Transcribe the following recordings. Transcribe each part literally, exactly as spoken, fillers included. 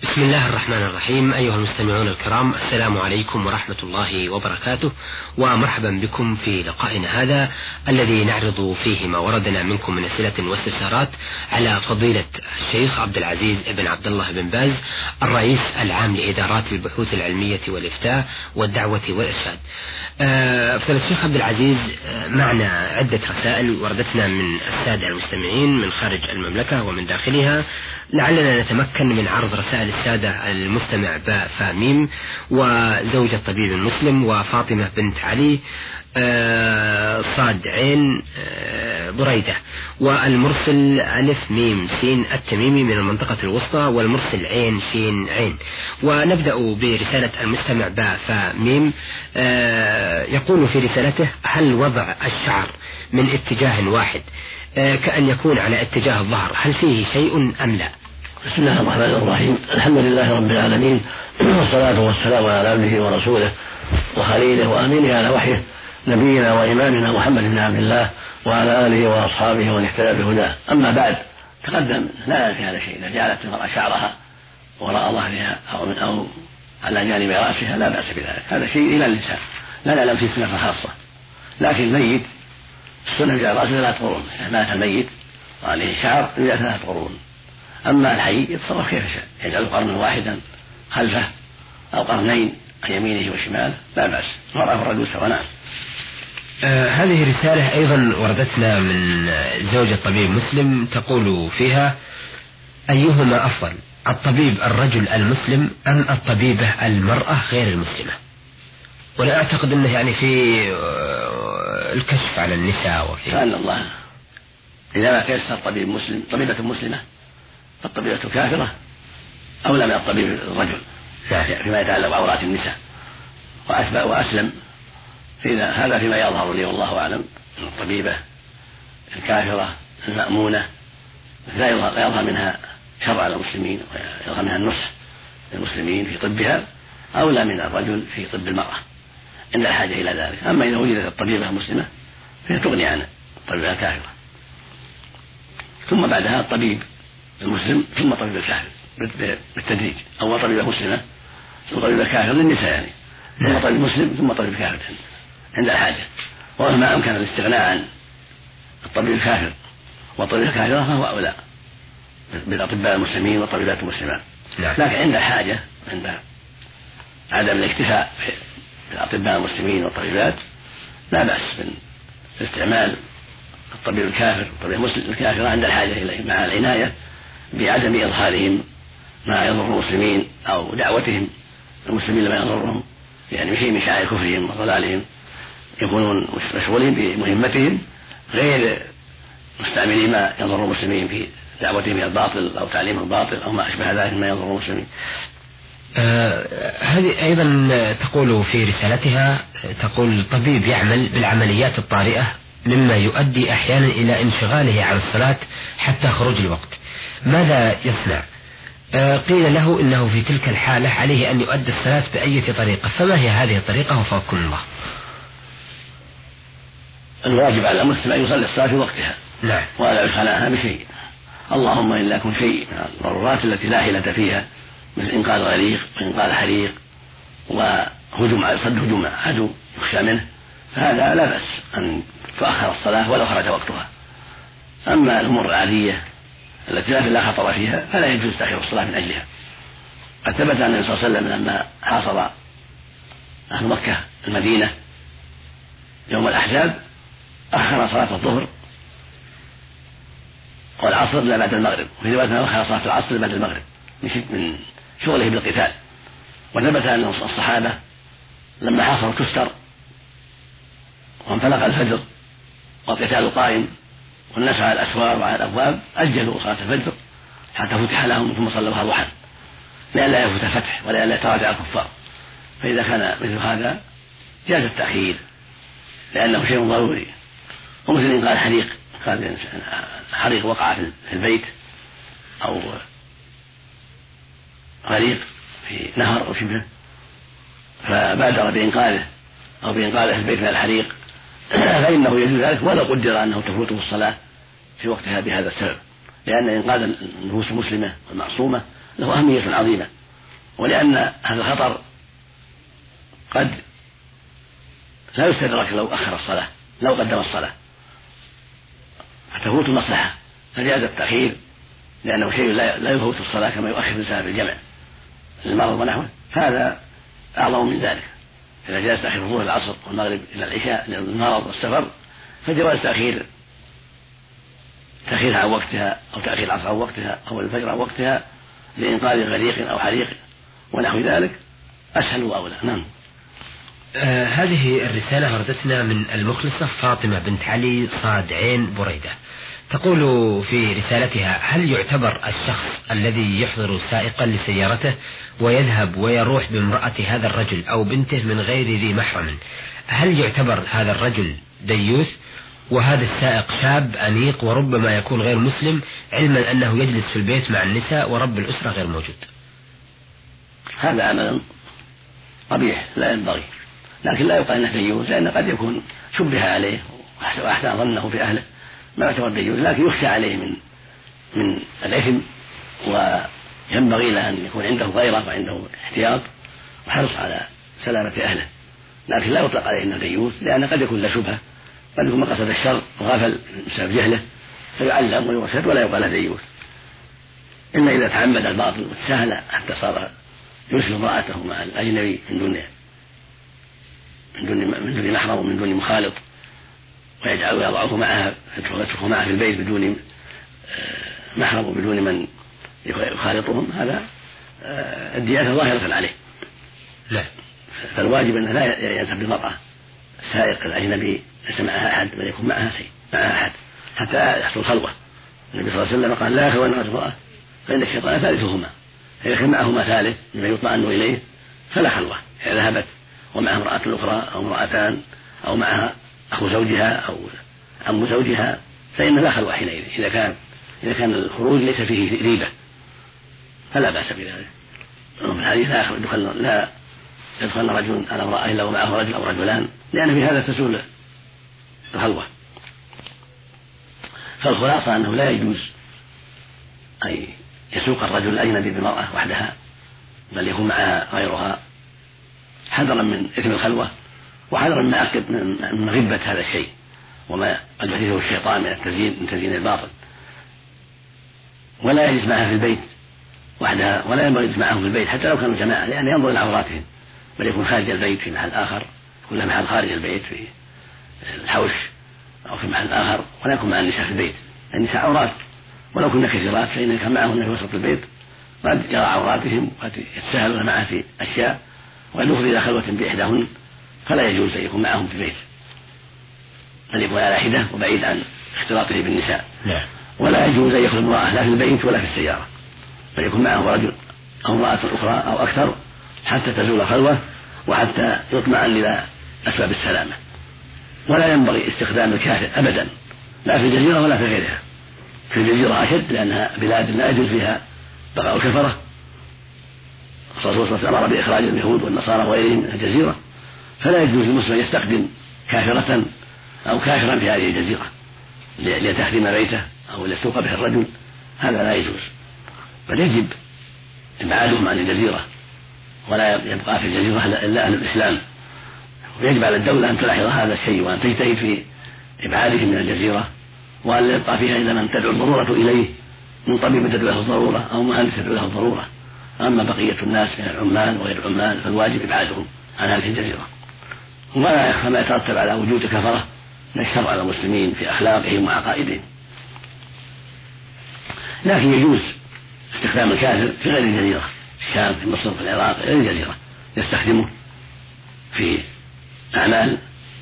بسم الله الرحمن الرحيم. أيها المستمعون الكرام، السلام عليكم ورحمة الله وبركاته، ومرحبا بكم في لقائنا هذا الذي نعرض فيه ما وردنا منكم من أسئلة واستفسارات على فضيلة الشيخ عبد العزيز بن عبد الله بن باز، الرئيس العام لإدارات البحوث العلمية والإفتاء والدعوة والإرشاد. فضيلة الشيخ عبد العزيز، معنا عدة رسائل وردتنا من السادة المستمعين من خارج المملكة ومن داخلها، لعلنا نتمكن من عرض رسائل السادة المستمع باء فاميم وزوجة الطبيب المسلم وفاطمة بنت علي صاد عين بريدة، والمرسل ألف ميم سين التميمي من المنطقة الوسطى، والمرسل عين شين عين. ونبدأ برسالة المستمع باء فاميم، يقول في رسالته: هل وضع الشعر من اتجاه واحد كأن يكون على اتجاه الظهر هل فيه شيء أم لا؟ بسم الله الرحمن الرحيم. الحمد لله رب العالمين، والصلاة والسلام على عبده ورسوله وخليله وأمينه على وحيه، نبينا وإمامنا محمد بن عبد الله وعلى آله وأصحابه ومن اهتدى بهداه. أما بعد، تقدم لا في هذا شيء. إذا جعلت المرأة شعرها وراء ظهرها أو من أو على جانب رأسها لا بأس بذلك، هذا شيء إلى النساء، لا نعلم في سنة خاصة. لكن الميت السنة جعل رأسه ثلاث قرون، إذا مات الميت وعليه شعر يجعل ثلاث قرون. أما الحي يتصرف كيف شاء، يجعل قرنا واحدا خلفه أو قرنين عن يمينه وشماله، لا بأس، المرأة والرجل سواء. نعم. آه هذه رسالة أيضا وردتنا من زوجة طبيب مسلم، تقول فيها: أيهما أفضل، الطبيب الرجل المسلم أم الطبيبة المرأة غير المسلمة؟ ولا أعتقد أنه يعني في الكشف على النساء وفي سأل الله إذا ما تيسر طبيب مسلم طبيبة مسلمة فالطبيبة كافرة أولى من الطبيب الرجل فيما يتعلق بعورات النساء، وأسلم. فإذا هذا فيما يظهر لي والله أعلم أن الطبيبة الكافرة المأمونة لا يظهر منها شر على المسلمين ويظهر منها النصح للمسلمين في طبها، أولى من الرجل في طب المرأة عند الحاجة إلى ذلك. أما إذا وجدت الطبيبة المسلمة فهي تغني عن الطبيبة الكافرة، ثم بعدها الطبيب المسلم ثم طبيب الكافر بالتدريج. أول طبيبة مسلمة ثم طبيبة كافر للنساء يعني، ثم طبيب مسلم ثم طبيب كافر عند الحاجة. وما أمكن الاستغناء عن الطبيب الكافر والطبيب الكافرة فهو أولى بالأطباء المسلمين والطبيبات المسلمات. لكن عند الحاجة، عند عدم الاكتفاء بالأطباء المسلمين والطبيبات، لا بأس من استعمال الطبيب الكافر والطبيب المسلم الكافر عند الحاجة إليه، مع العناية بعدم إظهارهم ما يضر المسلمين أو دعوتهم المسلمين لما يضرهم، يعني بشيء من شعائر كفرهم وضلالهم، يكونون مشغولين بمهمتهم غير مستعملين ما يضر المسلمين في دعوتهم إلى الباطل أو تعليم الباطل أو ما أشبه ذلك ما يضر المسلمين. آه هذه أيضا تقول في رسالتها، تقول: الطبيب يعمل بالعمليات الطارئة مما يؤدي أحيانا إلى انشغاله عن الصلاة حتى خروج الوقت، ماذا يصنع؟ آه قيل له إنه في تلك الحالة عليه أن يؤدي الصلاة بأي طريقة، فما هي هذه الطريقة وفقكم الله؟ الواجب على المسلم أن يصلي الصلاة في وقتها، نعم، ولا يخلعها بشيء، اللهم إلا يكون شيء من الضرورات التي لا حيلة فيها، مثل إنقاذ غريق وإنقاذ حريق وهجوم صد هجوم عدو يخشى منه، فهذا لا بأس أن تؤخر الصلاة ولو خرج وقتها. أما الأمور العادية التي لا خطر فيها فلا يجوز تأخير الصلاة من أجلها. قد ثبت أن النبي صلى الله عليه وسلم لما حاصر أهل مكة المدينة يوم الأحزاب أخر صلاة الظهر والعصر إلى بعد المغرب، وفي رواية أخر صلاة العصر بعد المغرب من شغله بالقتال. وثبت أن الصحابة لما حاصروا كستر وانفلق الفجر والقتال قائم والناس على الأسوار وعلى الأبواب أجلوا صلاة الفجر حتى فتح لهم ثم صلوها ضحى لئلا يفوت فتح ولئلا يتراجع الكفار. فإذا كان مثل هذا جاز التأخير لأنه شيء ضروري. ومثل إنقاذ حريق، قال حريق وقع في البيت أو غريق في نهر أو شبهه فبادر بإنقاذه أو بإنقاذه البيت من الحريق فإنه يجوز ذلك ولو قدر أنه تفوته الصلاة في وقتها بهذا السبب، لأن إنقاذ النفوس المسلمة والمعصومة له أهمية عظيمة، ولأن هذا الخطر قد لا يستدرك لو أخر الصلاة، لو قدم الصلاة فتفوت المصلحة فجاز التأخير، لأنه شيء لا يفوت الصلاة كما يؤخر الإنسان في الجمع للمرض ونحوه، هذا أعظم من ذلك. إذا جاز تأخير الظهر العصر والمغرب إلى العشاء للمرض والسفر فجواز تأخير تأخيرها عن وقتها، أو تأخير العصر عن وقتها، أو الفجر عن وقتها لإنقاذ غريق أو حريق ونحو ذلك أسهل وأولى. نعم. آه هذه الرسالة وردتنا من المخلصة فاطمة بنت علي صاد عين بريدة، تقول في رسالتها: هل يعتبر الشخص الذي يحضر سائقا لسيارته ويذهب ويروح بامرأة هذا الرجل أو بنته من غير ذي محرم، هل يعتبر هذا الرجل ديوث وهذا السائق شاب أنيق وربما يكون غير مسلم، علما أنه يجلس في البيت مع النساء ورب الأسرة غير موجود؟ هذا عمل قبيح لا ينبغي، لكن لا يقال انه ديوث، لأن قد يكون شبه عليه وأحسن ظنه في أهله ما يعتبر ديوث، لكن يخشى عليه من من الإثم، وينبغي له أن يكون عنده غيرة وعنده احتياط وحرص على سلامة أهله، لكن لا يطلق عليه انه ديوث، لأن قد يكون له شبهة، قد يكون مقصد الشر وغفل بسبب جهله فيعلم ويرشد ولا يقال له ديوث، إلا إذا تعمد الباطل وتساهل حتى صار يرسل امرأته مع الأجنبي من دون من دون من دون محرم ومن دون مخالط، ويجعل ويضعه معها يتركه معها في البيت بدون محرم وبدون من يخالطهم، هذا الديانة ظاهرة عليه. لا، فالواجب أنه لا يذهب بالمرأة السائق الأجنبي ليس معها أحد بل يكون معها شيء معها أحد حتى يحصل خلوة. النبي صلى الله عليه وسلم قال: لا يخلون امرأة فإن الشيطان ثالثهما، إذا كان معهما ثالث مما يطمئن إليه فلا خلوة. إذا ذهبت ومعها امرأة أخرى أو امرأتان أو معها أخو زوجها أو عم زوجها فإن لا خلوة حينئذ، إذا كان إذا كان الخروج ليس فيه ريبة فلا بأس بذلك. في الحديث: لا يدخل لا يدخل رجل على امرأة إلا ومعه رجل أو رجلان، لأن في هذا تزول الخلوة. فالخلاصة أنه لا يجوز أن يسوق الرجل الأجنبي بمرأة وحدها، بل يكون معها غيرها حذرا من إثم الخلوة وحذرا من عقب من غبة هذا الشيء وما قد يحدثه الشيطان من التزيين من تزيين الباطل. ولا يجلس معها في البيت وحدها، ولا ينبغي يجلس معهم في البيت حتى لو كانوا جماعة، لأن ينظر إلى عوراتهم، بل يكون خارج البيت في محل آخر، يكون له محل خارج البيت في الحوش أو في محل آخر، ولا يكون مع النساء في البيت. النساء عورات ولو كنا كثيرات، فإن كان معهن في وسط البيت قد يرى عوراتهم وقد يتساهلون معه في أشياء وقد يفضي إلى خلوة بإحداهن، فلا يجوز أن يكون معهم في البيت، بل يكون على حدة وبعيد عن اختلاطه بالنساء. لا. ولا يجوز أن يخلو امرأة لا في البيت ولا في السيارة، بل يكون معه رجل أو امرأة أخرى أو أكثر حتى تزول الخلوة وحتى يطمئن إلى أسباب السلامة. ولا ينبغي استخدام الكافر أبدا، لا في الجزيرة ولا في غيرها. في الجزيرة أشد لأنها بلاد لا يجوز فيها بقاء الكفرة، الرسول صلى الله عليه وسلم أمر بإخراج اليهود والنصارى وغيرهم من الجزيرة، فلا يجوز للمسلم يستخدم كافرة أو كافرا في هذه الجزيرة ليتخدم بيته أو ليسوق به الرجل، هذا لا يجوز، بل يجب إبعادهم عن الجزيرة ولا يبقى في الجزيرة إلا أهل الإسلام. ويجب على الدولة أن تلاحظ هذا الشيء وأن تجتهد في إبعادهم من الجزيرة، وأن لا يبقى فيها إلا من تدعو الضرورة إليه، من طبيب تدعو له الضرورة أو مهندس تدعو له الضرورة. أما بقية الناس من العمال وغير العمال فالواجب إبعادهم عن هذه الجزيرة. ولا يخفى ما يترتب على وجود كفرة من الشر على المسلمين في أخلاقهم وعقائدهم، لكن يجوز استخدام الكافر في غير الجزيرة، الشام في مصر في العراق غير الجزيرة، يستخدمه في أعمال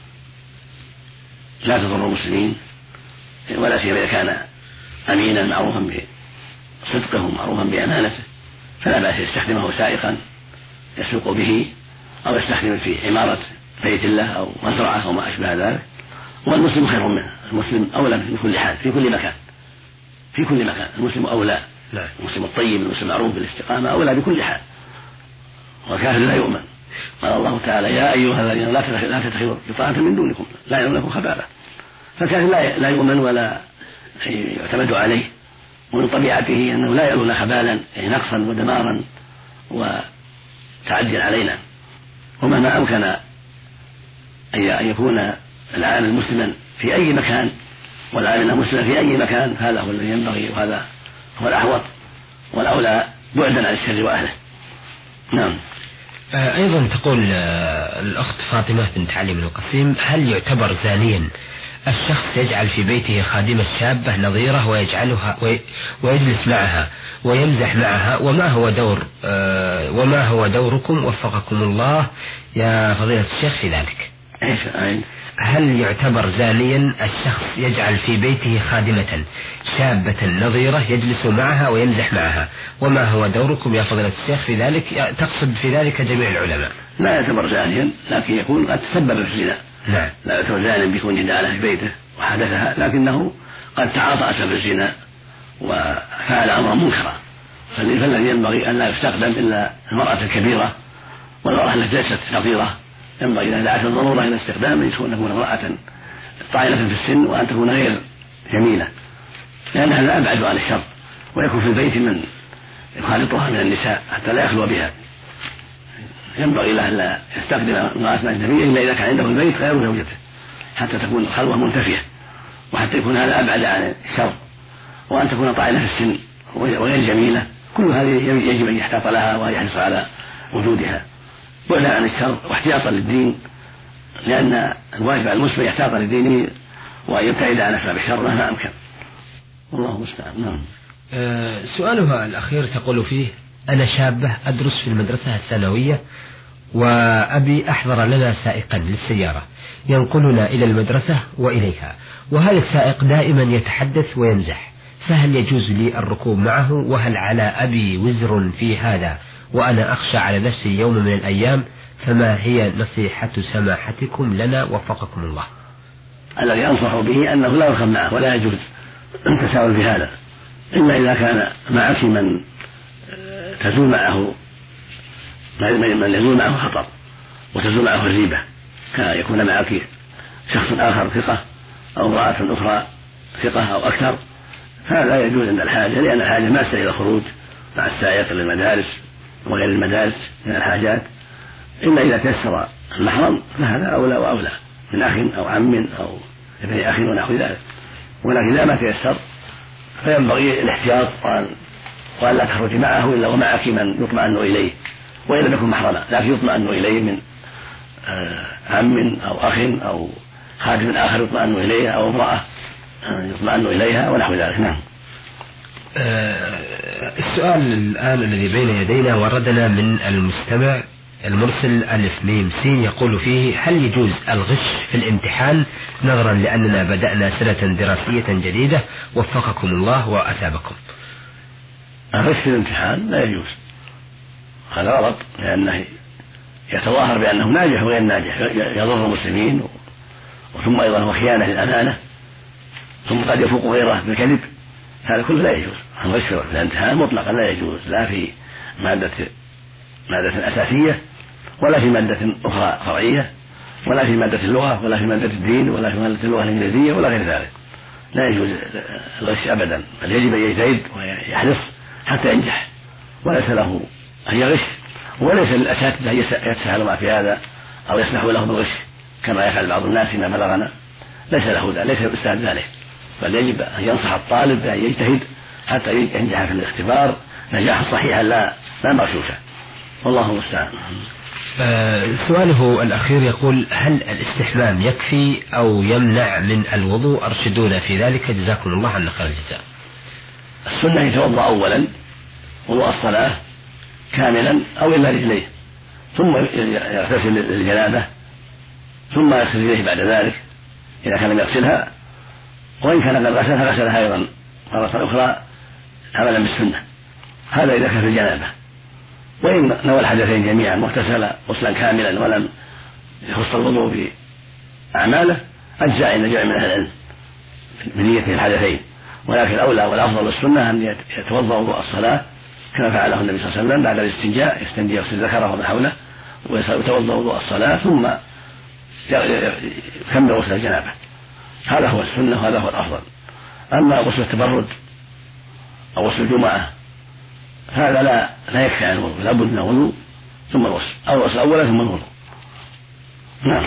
لا تضر المسلمين، ولا سيما إذا كان أمينا معروفا بصدقه معروفا بأمانته، فلا بأس يستخدمه سائقا يسوق به أو يستخدمه في عمارة بيت الله أو مزرعة أو ما أشبه ذلك. والمسلم خير منه، المسلم أولى في كل حال في كل مكان في كل مكان المسلم أولى. لا. المسلم الطيب المسلم المعروف بالاستقامة أولى بكل حال، والكافر لا يؤمن. قال الله تعالى: يا أيها الذين لا تتخذوا بطانة من دونكم لا يعلمونكم خبالا. فالكافر لا يؤمن ولا يعتمد عليه ومن طبيعته أنه لا يلون خبالا يعني نقصا ودمارا وتعديا علينا. ومهما أمكن أن يكون العامل مسلما في أي مكان والعامل مسلما في أي مكان، هذا هو الذي ينبغي وهذا هو الأحوط والأولى بعدا عن الشر وأهله. نعم. أيضا تقول الأخت فاطمة بنت علي بن القسيم: هل يعتبر زانيا الشخص يجعل في بيته خادمة شابة نظيرة ويجعلها ويجلس معها ويمزح معها؟ وما هو دور وما هو دوركم وفقكم الله يا فضيلة الشيخ في ذلك؟ هل يعتبر زانيا الشخص يجعل في بيته خادمة شابة نظيرة يجلس معها ويمزح معها؟ وما هو دوركم يا فضيلة الشيخ في ذلك؟ تقصد في ذلك جميع العلماء. لا يعتبر زانيا، لكن يكون قد تسبب في الزنا. نعم. لا يعتبر زانيا بيكون جدالة في بيته وحدثها، لكنه قد تعاطى أسباب الزنا وفعل أمرا منكرا، فالذي ينبغي أن لا يستخدم إلا المرأة الكبيرة والمرأة التي ليست نظيرة. ينبغي إذا دعت الضرورة إلى استخدام أن تكون امرأة طاعنة في السن وأن تكون غير جميلة، لأن هذا أبعد عن الشر، ويكون في البيت من يخالطها من النساء حتى لا يخلو بها. ينبغي له ألا يستخدم امرأة أجنبية إلا إذا كان عنده البيت غير زوجته، حتى تكون الخلوة منتفية، وحتى يكون هذا أبعد عن الشر. وأن تكون طاعنة في السن وغير جميلة، كل هذه يجب أن يحتاط لها ويحرص على وجودها بعدا عن الشر واحتياطا للدين، لأن الواجب على المسلم يحتاط لدينه ويبتعد عن أسباب الشر مهما أمكن. والله المستعان. نعم. أه سؤالها الأخير تقول فيه: أنا شابة أدرس في المدرسة الثانوية، وأبي أحضر لنا سائقا للسيارة ينقلنا إلى المدرسة وإليها، وهذا السائق دائما يتحدث ويمزح، فهل يجوز لي الركوب معه؟ وهل على أبي وزر في هذا وأنا أخشى على نفسي يوم من الأيام؟ فما هي نصيحة سماحتكم لنا وفقكم الله؟ الذي أنصح به أنه لا يركب معه ولا يجوز التساهل في هذا، إلا إذا كان معك من تزول معه من يزول معه خطر وتزول معه الريبة، كيكون معك شخص آخر ثقة أو امرأة أخرى ثقة أو أكثر، هذا يجوز عند الحاجة، لأن الحاجة ما تستدعي إلى الخروج مع السائق للمدارس وغير المدارس من الحاجات، إلا إذا تيسر المحرم فهذا أولى وأولى من أخ أو عم أو ابن أخ ونحو ذلك. ولكن إذا ما تيسر فينبغي الاحتياط وأن لا تخرج معه إلا ومعك من يطمئن إليه، وإن لم يكن محرما لكن يطمئن إليه من عم أو أخ أو خادم آخر يطمئن إليه أو امرأة يطمئن إليها ونحو ذلك. نعم. السؤال الآن الذي بين يدينا وردنا من المستمع المرسل ألف ميم سين، يقول فيه: هل يجوز الغش في الامتحان نظرا لأننا بدأنا سنة دراسية جديدة وفقكم الله وأثابكم؟ الغش في الامتحان لا يجوز، هذا غلط، لأنه يتظاهر بأنه ناجح وغير ناجح، يضر المسلمين، وثم أيضا هو خيانة للأمانة، ثم قد يفوق غيره بالكذب، هذا كله لا يجوز. الغش في الامتحان مطلقا لا يجوز، لا في مادة مادة أساسية ولا في مادة أخرى فرعية ولا في مادة اللغة ولا في مادة الدين ولا في مادة اللغة الإنجليزية ولا غير ذلك، لا يجوز الغش أبدا، بل يجب أن يجتهد ويحرص حتى ينجح، وليس له أن يغش، وليس للأساتذة أن يتساهلوا في هذا أو يسمحوا له بالغش كما يفعل بعض الناس فيما بلغنا، ليس له ذلك، ليس الأستاذ ذلك، بل يجب أن ينصح الطالب بأن يجتهد حتى ينجح في الاختبار نجاحا صحيحا لا لا مغشوشا. والله المستعان. سؤاله الأخير يقول: هل الاستحمام يكفي أو يمنع من الوضوء؟ أرشدونا في ذلك جزاكم الله عنا خير الجزاء. السنة يتوضأ أولا وضوء الصلاة كاملا أو إلا رجليه، ثم يغتسل للجنابة، ثم يغسل رجليه بعد ذلك إذا كان لم يغسلها، وإن كان قد غسلها غسلها أيضا مرة أخرى عملا بالسنة، هذا إذا كان في الجنابة. وإن نوى الحدثين جميعا واغتسل غسلا كاملا ولم يخص الوضوء بأعماله أجزاء عند جمع من أهل العلم بنيته الحدثين، ولكن الأولى والأفضل والسنة أن يتوضأ وضوء الصلاة كما فعله النبي صلى الله عليه وسلم بعد الاستنجاء، يستنجي يغسل ذكره وما حوله ويتوضأ وضوء الصلاة ثم يكمل غسل الجنابة، هذا هو السنة وهذا هو الأفضل. أما غسل التبرد أو غسل الجمعة، هذا لا لا يكفي عن الوضوء، لا بد من الوضوء ثم الغسل، أو الغسل أولا ثم الوضوء. نعم.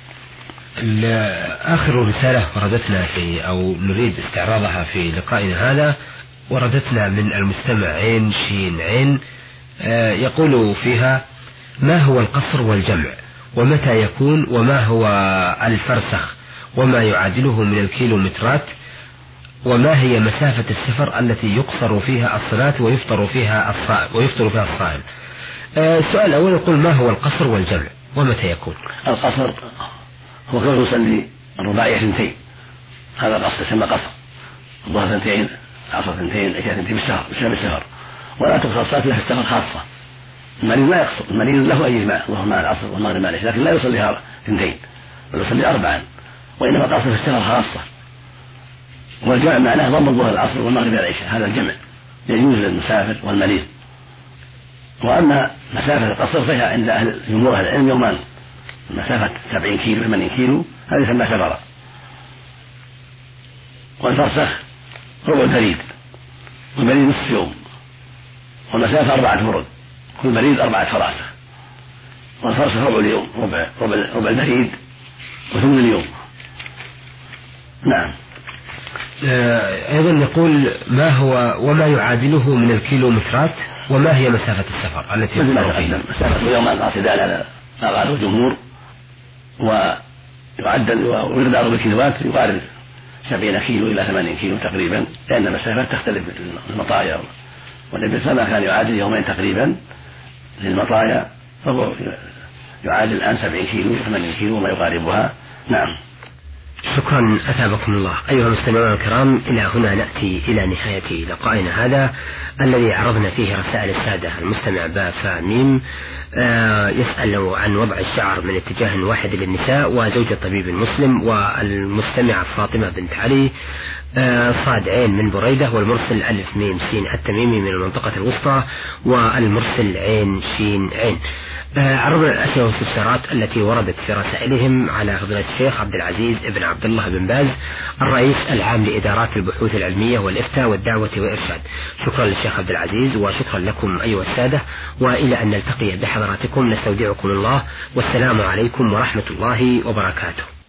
آخر رسالة وردتنا في أو نريد استعراضها في لقائنا هذا وردتنا من المستمع عين شين عين، يقول فيها: ما هو القصر والجمع، ومتى يكون، وما هو الفرسخ وما يعادله من الكيلومترات، وما هي مسافة السفر التي يقصر فيها الصلاة ويفطر فيها الصائم ويفطر فيها الصائم؟ السؤال الأول يقول: ما هو القصر والجمع ومتى يكون؟ القصر هو كونه يصلي الرباعية اثنتين، هذا القصر يسمى قصر، الظهر اثنتين، العصر اثنتين، العشاء اثنتين بالسفر بسبب السفر، ولا تقصر الصلاة إلا في السفر خاصة. المريض لا يقصر، المريض له أن يجمع الظهر مع العصر والمغرب مع العشاء، لكن لا يصليها اثنتين بل يصلي أربعا، وإنما القصر في السفر خاصة. والجمع معناه ضم الظهر العصر والمغرب العشاء، هذا الجمع يجوز للمسافر والمريض. وأما مسافة القصر فهي عند أهل جمهور أهل العلم يومان، مسافة سبعين كيلو ثمانين كيلو هذه يسمى سفرا. والفرسخ ربع البريد، والبريد نصف يوم، والمسافة أربعة برد، كل بريد أربعة فراسخ، والفرسخ ربع اليوم، ربع ربع, ربع البريد وثمن اليوم. نعم. أيضا يقول: ما هو وما يعادله من الكيلومترات، وما هي مسافة السفر التي يقصر فيها؟ مسافة يوم قاصدان على ما قاله الجمهور، ويعدل ويقدر بالكيلوات يقارب سبعين كيلو إلى ثمانين كيلو تقريبا، لأن المسافات تختلف المطايا، والنبي صلى الله عليه وسلم كان يعادل يومين تقريبا للمطايا، فهو يعادل الآن سبعين كيلو ثمانين كيلو وما يقاربها. نعم. شكرا أثابكم الله. أيها المستمعون الكرام، إلى هنا نأتي إلى نهاية لقائنا هذا الذي عرضنا فيه رسائل السادة. المستمع بافا ميم آه يسأل عن وضع الشعر من اتجاه واحد للنساء وزوج الطبيب المسلم، والمستمعة فاطمة بنت علي آه صاد عين من بريدة، والمرسل ألف ميم سين التميمي من المنطقة الوسطى، والمرسل عين شين عين. آه عرضنا الأسئلة والاستفسارات التي وردت في رسائلهم على فضيلة الشيخ عبد العزيز ابن عبد الله بن باز الرئيس العام لإدارات البحوث العلمية والإفتاء والدعوة والإرشاد. شكرا للشيخ عبد العزيز، وشكرا لكم أيها السادة، وإلى أن نلتقي بحضراتكم نستودعكم الله، والسلام عليكم ورحمة الله وبركاته.